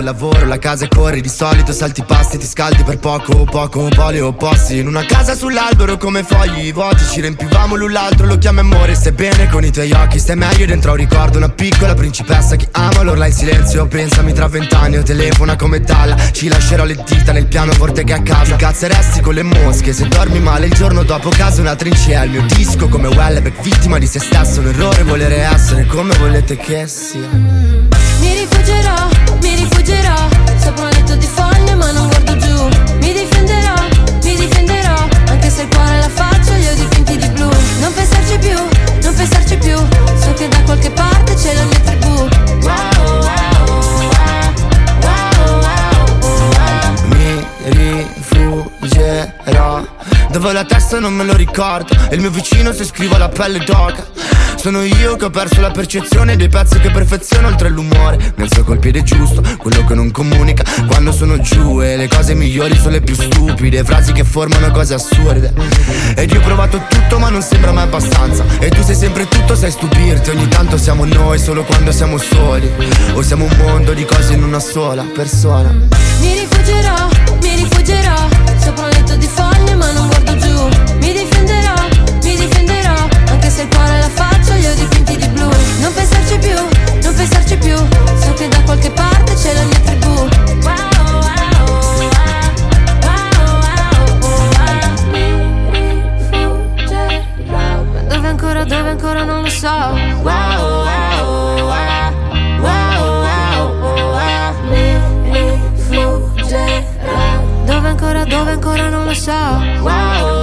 col lavoro, la casa e corri. Di solito salti i pasti, ti scaldi per poco, poli opposti. In una casa sull'albero come fogli vuoti, ci riempivamo l'un l'altro, lo chiami amore. Stai bene con i tuoi occhi, stai meglio dentro un ricordo. Una piccola principessa che ama l'urla in silenzio. Pensami tra 20 anni o telefona come Dalla. Ci lascerò le dita nel pianoforte che a casa. Ti cazzeresti con le mosche se dormi male il giorno dopo casa una trincea. Il mio disco come Wellebeck, vittima di se stesso. Un errore volere essere come volete che sia. Mi rifuggerò sopra un letto di foglie ma non guardo giù. Mi difenderò, anche se il cuore e la faccia li ho dipinti di blu. Non pensarci più, so che da qualche parte c'è la mia tribù. Mi rifuggerò dove ho la testa non me lo ricordo, e il mio vicino se scrivo la pelle d'oca. Sono io che ho perso la percezione dei pezzi che perfeziono oltre l'umore. Mi alzo col piede giusto, quello che non comunica quando sono giù. E le cose migliori sono le più stupide, frasi che formano cose assurde. Ed io ho provato tutto ma non sembra mai abbastanza. E tu sei sempre tutto, sai stupirti. Ogni tanto siamo noi solo quando siamo soli. O siamo un mondo di cose in una sola persona. Mi rifuggerò sopra un letto di foglie ma non guardo giù. Mi difenderò, anche se il cuore e la faccia li ho dipinti di blu. Non pensarci più, so che da qualche parte c'è la mia tribù. Mi rifuggerò, dove ancora non lo so. Mi rifuggerò, dove ancora non lo so.